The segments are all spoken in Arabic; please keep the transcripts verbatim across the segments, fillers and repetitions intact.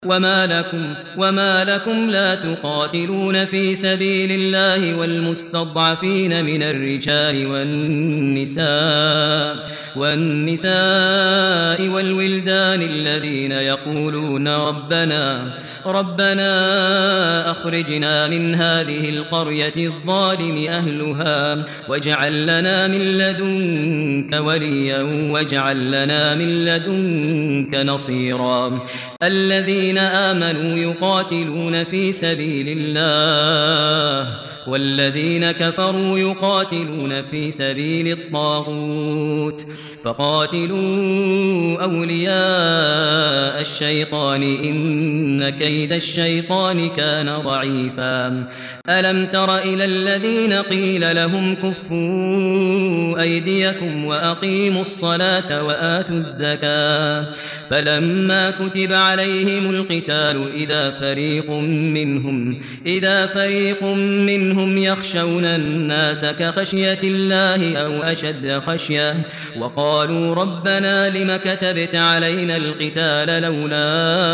وما لكم وما لكم لا تقاتلون في سبيل الله والمستضعفين من الرجال والنساء والنساء والولدان الذين يقولون ربنا ربنا أخرجنا من هذه القرية الظالم أهلها واجعل لنا من لدنك وليا واجعل لنا من لدنك نصيرا الذين آمنوا يقاتلون في سبيل الله والذين كفروا يقاتلون في سبيل الطاغوت فقاتلوا أولياء الشيطان إن كيد الشيطان كان ضعيفا ألم تر إلى الذين قيل لهم كفوا أيديكم وأقيموا الصلاة وآتوا الزكاة فلما كتب عليهم القتال إذا فريق منهم إذا فريق منهم يخشون الناس كخشية الله أو أشد خشية وقالوا ربنا لم كتبت علينا القتال لولا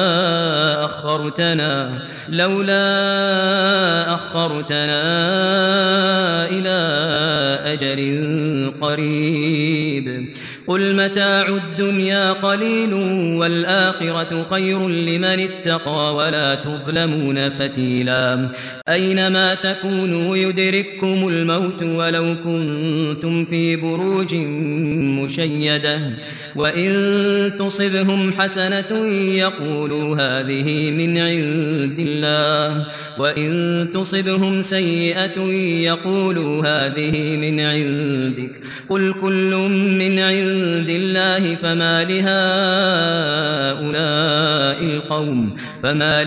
أخرتنا لولا أخرتنا إلى أجل قريب قل متاع الدنيا قليل والآخرة خير لمن اتقى ولا تظلمون فتيلا أينما تكونوا يدرككم الموت ولو كنتم في بروج مشيدة وإن تصبهم حسنة يقولوا هذه من عند الله وإن تصبهم سيئة يقولوا هذه من عندك قل كل من عند الله فما لهؤلاء القوم فما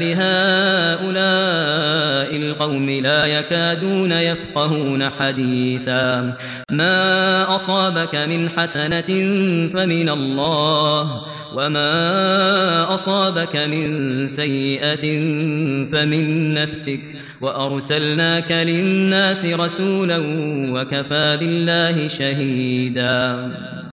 لهؤلاء القوم لا يكادون يفقهون حديثا ما أصابك من حسنة فمن الله وما أصابك من سيئة فمن نفسك وأرسلناك للناس رسولا وكفى بالله شهيدا